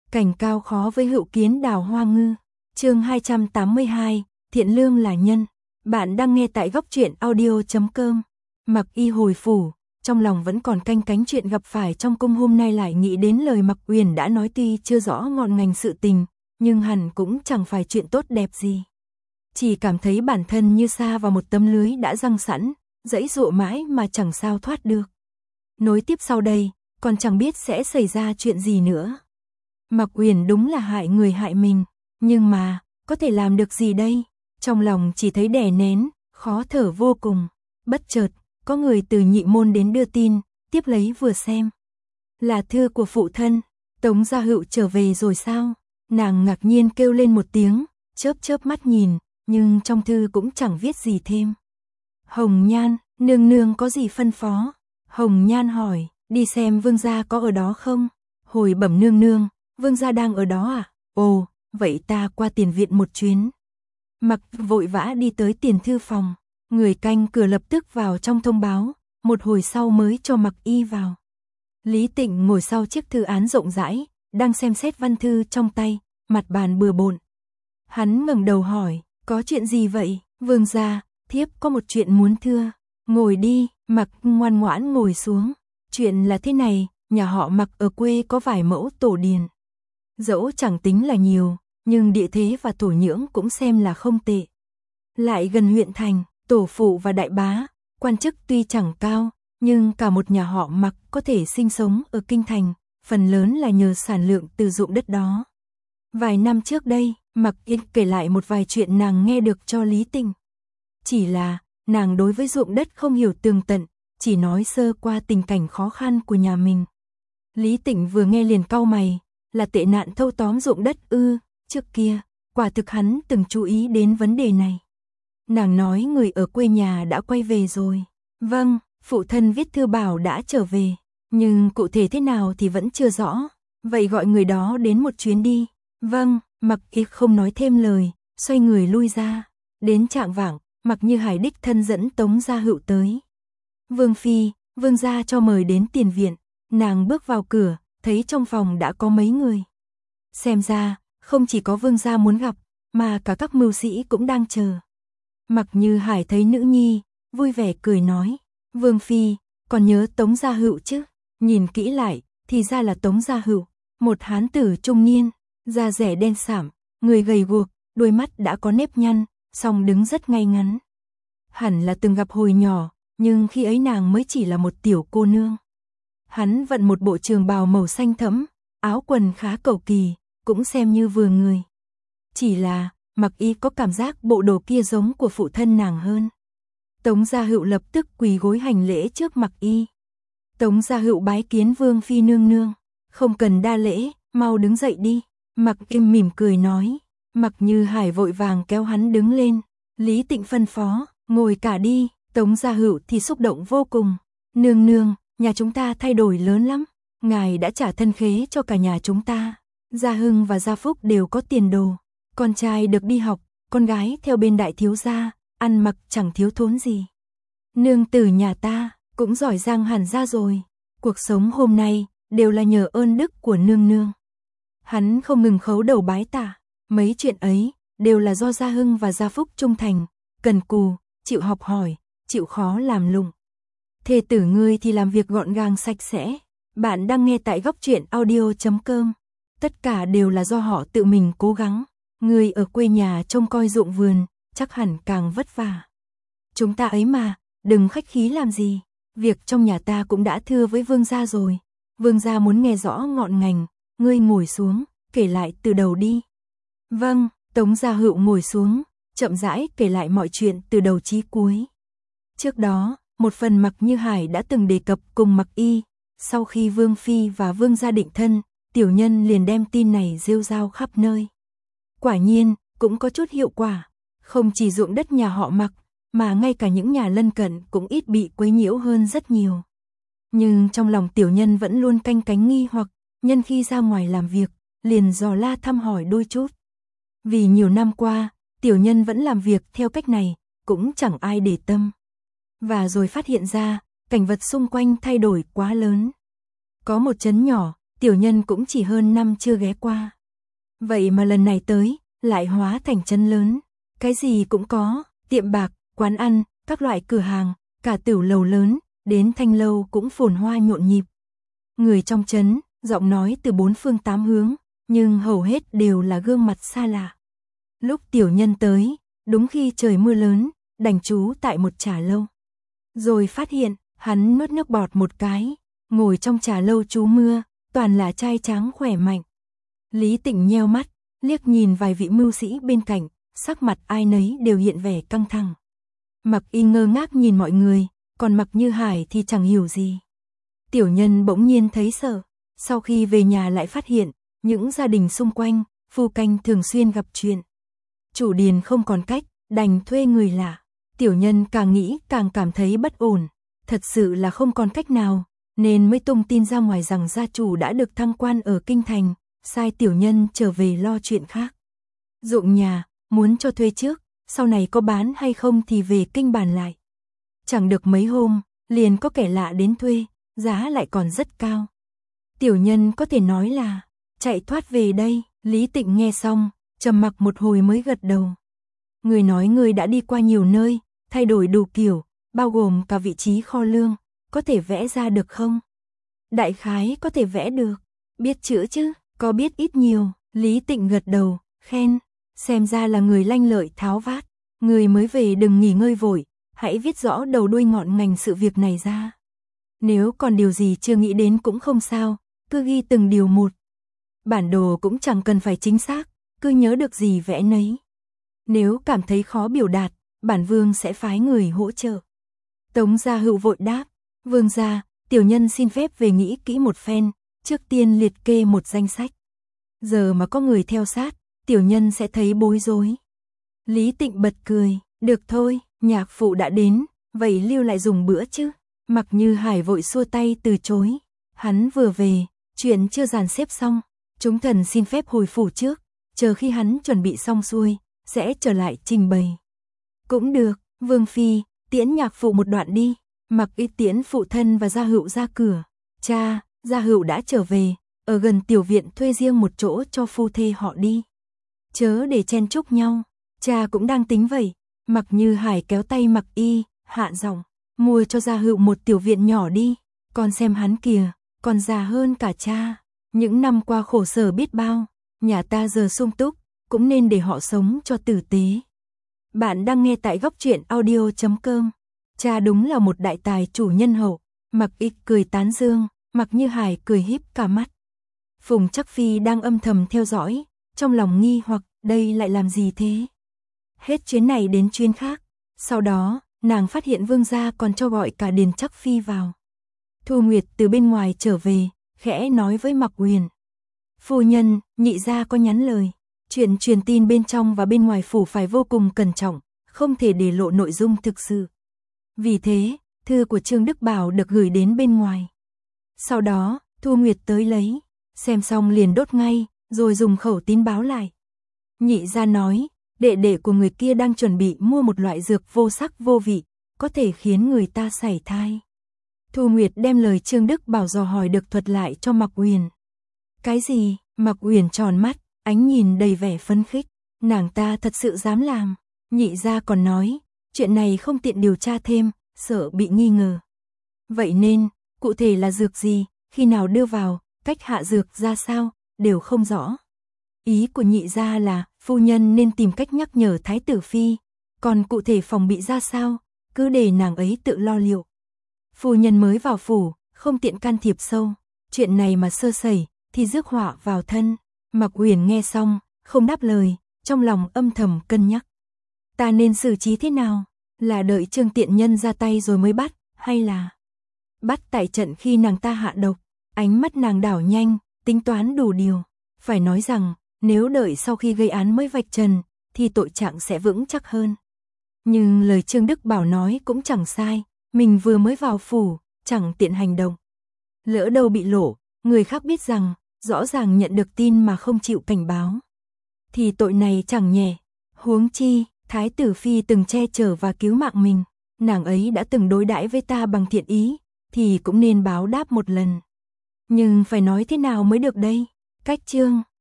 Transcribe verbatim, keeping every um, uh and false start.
Cảnh cao khó với hữu kiến đào hoa ngư. Chương hai trăm tám mươi hai, thiện lương là nhân. Bạn đang nghe tại góc truyện audio chấm com. Mặc Y hồi phủ, trong lòng vẫn còn canh cánh chuyện gặp phải trong cung, hôm nay lại nghĩ đến lời Mặc Uyển đã nói, tuy chưa rõ ngọn ngành sự tình, nhưng hẳn cũng chẳng phải chuyện tốt đẹp gì. Chỉ cảm thấy bản thân như sa vào một tấm lưới đã giăng sẵn, giãy giụa mãi mà chẳng sao thoát được. Nối tiếp sau đây, còn chẳng biết sẽ xảy ra chuyện gì nữa. Mặc Uyển đúng là hại người hại mình, nhưng mà, có thể làm được gì đây? Trong lòng chỉ thấy đè nén, khó thở vô cùng. Bất chợt, có người từ nhị môn đến đưa tin, tiếp lấy vừa xem. Là thư của phụ thân, Tống Gia Hựu trở về rồi sao? Nàng ngạc nhiên kêu lên một tiếng, chớp chớp mắt nhìn, nhưng trong thư cũng chẳng viết gì thêm. Hồng Nhan, nương nương có gì phân phó? Hồng Nhan hỏi, đi xem vương gia có ở đó không? Hồi bẩm nương nương, vương gia đang ở đó à? Ồ, vậy ta qua tiền viện một chuyến. Mặc vội vã đi tới tiền thư phòng, người canh cửa lập tức vào trong thông báo, một hồi sau mới cho Mặc Y vào. Lý Tịnh ngồi sau chiếc thư án rộng rãi, đang xem xét văn thư trong tay, mặt bàn bừa bộn. Hắn ngẩng đầu hỏi, có chuyện gì vậy? Vương gia, thiếp có một chuyện muốn thưa. Ngồi đi. Mặc ngoan ngoãn ngồi xuống. Chuyện là thế này, nhà họ Mặc ở quê có vài mẫu tổ điền. Dẫu chẳng tính là nhiều, nhưng địa thế và thổ nhưỡng cũng xem là không tệ. Lại gần huyện thành, tổ phụ và đại bá, quan chức tuy chẳng cao, nhưng cả một nhà họ Mặc có thể sinh sống ở kinh thành, phần lớn là nhờ sản lượng từ ruộng đất đó. Vài năm trước đây, Mặc Yên kể lại một vài chuyện nàng nghe được cho Lý Tịnh. Chỉ là, nàng đối với ruộng đất không hiểu tường tận, chỉ nói sơ qua tình cảnh khó khăn của nhà mình. Lý Tịnh vừa nghe liền cau mày, là tệ nạn thâu tóm ruộng đất ư? Trước kia, quả thực hắn từng chú ý đến vấn đề này. Nàng nói người ở quê nhà đã quay về rồi. Vâng, phụ thân viết thư bảo đã trở về, nhưng cụ thể thế nào thì vẫn chưa rõ. Vậy gọi người đó đến một chuyến đi. Vâng, Mặc Y không nói thêm lời, xoay người lui ra. Đến trạng vạng, Mặc Như Hải đích thân dẫn Tống Gia Hựu tới. Vương phi, vương gia cho mời đến tiền viện. Nàng bước vào cửa, thấy trong phòng đã có mấy người. Xem ra, không chỉ có vương gia muốn gặp, mà cả các mưu sĩ cũng đang chờ. Mặc Như Hải thấy nữ nhi, vui vẻ cười nói, vương phi, còn nhớ Tống Gia Hựu chứ? Nhìn kỹ lại, thì ra là Tống Gia Hựu, một hán tử trung niên, da rẻ đen sạm, người gầy guộc, đôi mắt đã có nếp nhăn, song đứng rất ngay ngắn. Hẳn là từng gặp hồi nhỏ, nhưng khi ấy nàng mới chỉ là một tiểu cô nương. Hắn vận một bộ trường bào màu xanh thẫm, áo quần khá cầu kỳ, cũng xem như vừa người. Chỉ là, Mặc Y có cảm giác bộ đồ kia giống của phụ thân nàng hơn. Tống Gia Hựu lập tức quỳ gối hành lễ trước Mặc Y. Tống Gia Hựu bái kiến vương phi nương nương, không cần đa lễ, mau đứng dậy đi. Mặc Y mỉm cười nói. Mặc Như Hải vội vàng kéo hắn đứng lên. Lý Tịnh phân phó, ngồi cả đi. Tống Gia Hựu thì xúc động vô cùng. Nương nương, nhà chúng ta thay đổi lớn lắm. Ngài đã trả thân khế cho cả nhà chúng ta. Gia Hưng và Gia Phúc đều có tiền đồ. Con trai được đi học, con gái theo bên đại thiếu gia, ăn mặc chẳng thiếu thốn gì. Nương tử nhà ta cũng giỏi giang hẳn ra rồi. Cuộc sống hôm nay đều là nhờ ơn đức của nương nương. Hắn không ngừng khấu đầu bái tạ. Mấy chuyện ấy đều là do Gia Hưng và Gia Phúc trung thành, cần cù, chịu học hỏi, chịu khó làm lụng. Thê tử ngươi thì làm việc gọn gàng sạch sẽ. Bạn đang nghe tại góc truyện audio chấm com. Tất cả đều là do họ tự mình cố gắng. Người ở quê nhà trông coi ruộng vườn, chắc hẳn càng vất vả. Chúng ta ấy mà, đừng khách khí làm gì. Việc trong nhà ta cũng đã thưa với vương gia rồi. Vương gia muốn nghe rõ ngọn ngành, ngươi ngồi xuống, kể lại từ đầu đi. Vâng, Tống Gia Hựu ngồi xuống, chậm rãi kể lại mọi chuyện từ đầu chí cuối. Trước đó, một phần Mặc Như Hải đã từng đề cập cùng Mặc Y. Sau khi vương phi và vương gia định thân, tiểu nhân liền đem tin này rêu rao khắp nơi. Quả nhiên, cũng có chút hiệu quả. Không chỉ ruộng đất nhà họ Mặc, mà ngay cả những nhà lân cận cũng ít bị quấy nhiễu hơn rất nhiều. Nhưng trong lòng tiểu nhân vẫn luôn canh cánh nghi hoặc, nhân khi ra ngoài làm việc, liền dò la thăm hỏi đôi chút. Vì nhiều năm qua, tiểu nhân vẫn làm việc theo cách này, cũng chẳng ai để tâm. Và rồi phát hiện ra, cảnh vật xung quanh thay đổi quá lớn. Có một trấn nhỏ, tiểu nhân cũng chỉ hơn năm chưa ghé qua. Vậy mà lần này tới, lại hóa thành trấn lớn, cái gì cũng có, tiệm bạc, quán ăn, các loại cửa hàng, cả tiểu lầu lớn, đến thanh lâu cũng phồn hoa nhộn nhịp. Người trong trấn, giọng nói từ bốn phương tám hướng, nhưng hầu hết đều là gương mặt xa lạ. Lúc tiểu nhân tới, đúng khi trời mưa lớn, đành trú tại một trà lâu. Rồi phát hiện, hắn nuốt nước bọt một cái, ngồi trong trà lâu trú mưa, toàn là trai tráng khỏe mạnh. Lý Tịnh nheo mắt, liếc nhìn vài vị mưu sĩ bên cạnh, sắc mặt ai nấy đều hiện vẻ căng thẳng. Mặc Y ngơ ngác nhìn mọi người, còn Mặc Như Hải thì chẳng hiểu gì. Tiểu nhân bỗng nhiên thấy sợ, sau khi về nhà lại phát hiện, những gia đình xung quanh, phu canh thường xuyên gặp chuyện. Chủ điền không còn cách, đành thuê người lạ. Tiểu nhân càng nghĩ càng cảm thấy bất ổn, thật sự là không còn cách nào, nên mới tung tin ra ngoài rằng gia chủ đã được thăng quan ở kinh thành, sai tiểu nhân trở về lo chuyện khác. Ruộng nhà, muốn cho thuê trước, sau này có bán hay không thì về kinh bàn lại. Chẳng được mấy hôm, liền có kẻ lạ đến thuê, giá lại còn rất cao. Tiểu nhân có thể nói là chạy thoát về đây. Lý Tịnh nghe xong, trầm mặc một hồi mới gật đầu. Người nói người đã đi qua nhiều nơi, thay đổi đủ kiểu, bao gồm cả vị trí kho lương, có thể vẽ ra được không? Đại khái có thể vẽ được, biết chữ chứ, có biết ít nhiều. Lý Tịnh gật đầu, khen, xem ra là người lanh lợi tháo vát. Người mới về đừng nghỉ ngơi vội, hãy viết rõ đầu đuôi ngọn ngành sự việc này ra. Nếu còn điều gì chưa nghĩ đến cũng không sao, cứ ghi từng điều một. Bản đồ cũng chẳng cần phải chính xác, cứ nhớ được gì vẽ nấy. Nếu cảm thấy khó biểu đạt, bản vương sẽ phái người hỗ trợ. Tống Gia Hữu vội đáp, vương gia, tiểu nhân xin phép về nghĩ kỹ một phen, trước tiên liệt kê một danh sách. Giờ mà có người theo sát, tiểu nhân sẽ thấy bối rối. Lý Tịnh bật cười, được thôi, nhạc phụ đã đến, vậy lưu lại dùng bữa chứ. Mặc Như Hải vội xua tay từ chối, hắn vừa về, chuyện chưa dàn xếp xong, chúng thần xin phép hồi phủ trước, chờ khi hắn chuẩn bị xong xuôi, sẽ trở lại trình bày. Cũng được, vương phi, tiễn nhạc phụ một đoạn đi. Mặc Y tiễn phụ thân và Gia Hữu ra cửa. Cha, Gia Hữu đã trở về, ở gần tiểu viện thuê riêng một chỗ cho phu thê họ đi. Chớ để chen chúc nhau, cha cũng đang tính vậy. Mặc Như Hải kéo tay Mặc Y, hạ giọng, mua cho Gia Hữu một tiểu viện nhỏ đi, con xem hắn kìa, còn già hơn cả cha. Những năm qua khổ sở biết bao, nhà ta giờ sung túc, cũng nên để họ sống cho tử tế. Bạn đang nghe tại góc truyện audio chấm com. Cha đúng là một đại tài chủ nhân hậu. Mặc Y cười tán dương, Mặc Như Hải cười híp cả mắt. Phùng Trắc Phi đang âm thầm theo dõi, trong lòng nghi hoặc đây lại làm gì thế. Hết chuyến này đến chuyến khác, sau đó nàng phát hiện vương gia còn cho gọi cả Điền Trắc Phi vào. Thu Nguyệt từ bên ngoài trở về, khẽ nói với Mặc Huyền, phu nhân, nhị gia có nhắn lời, chuyện truyền tin bên trong và bên ngoài phủ phải vô cùng cẩn trọng, không thể để lộ nội dung thực sự. Vì thế, thư của Trương Đức Bảo được gửi đến bên ngoài. Sau đó, Thu Nguyệt tới lấy, xem xong liền đốt ngay, rồi dùng khẩu tín báo lại. Nhị gia nói, đệ đệ của người kia đang chuẩn bị mua một loại dược vô sắc vô vị, có thể khiến người ta sảy thai. Thu Nguyệt đem lời Trương Đức Bảo dò hỏi được thuật lại cho Mặc Huyền. Cái gì? Mặc Huyền tròn mắt, ánh nhìn đầy vẻ phấn khích. Nàng ta thật sự dám làm. Nhị gia còn nói, chuyện này không tiện điều tra thêm, sợ bị nghi ngờ. Vậy nên, cụ thể là dược gì, khi nào đưa vào, cách hạ dược ra sao, đều không rõ. Ý của nhị gia là, phu nhân nên tìm cách nhắc nhở Thái tử Phi, còn cụ thể phòng bị ra sao, cứ để nàng ấy tự lo liệu. Phu nhân mới vào phủ, không tiện can thiệp sâu, chuyện này mà sơ sẩy, thì rước họa vào thân. Mặc Huyền nghe xong, không đáp lời, trong lòng âm thầm cân nhắc. Ta nên xử trí thế nào? Là đợi Trương tiện nhân ra tay rồi mới bắt, hay là bắt tại trận khi nàng ta hạ độc? Ánh mắt nàng đảo nhanh, tính toán đủ điều. Phải nói rằng, nếu đợi sau khi gây án mới vạch trần, thì tội trạng sẽ vững chắc hơn. Nhưng lời Trương Đức Bảo nói cũng chẳng sai, mình vừa mới vào phủ, chẳng tiện hành động. Lỡ đâu bị lộ, người khác biết rằng, rõ ràng nhận được tin mà không chịu cảnh báo, thì tội này chẳng nhẹ. Huống chi, Thái tử Phi từng che chở và cứu mạng mình, nàng ấy đã từng đối đãi với ta bằng thiện ý, thì cũng nên báo đáp một lần. Nhưng phải nói thế nào mới được đây? Cách chương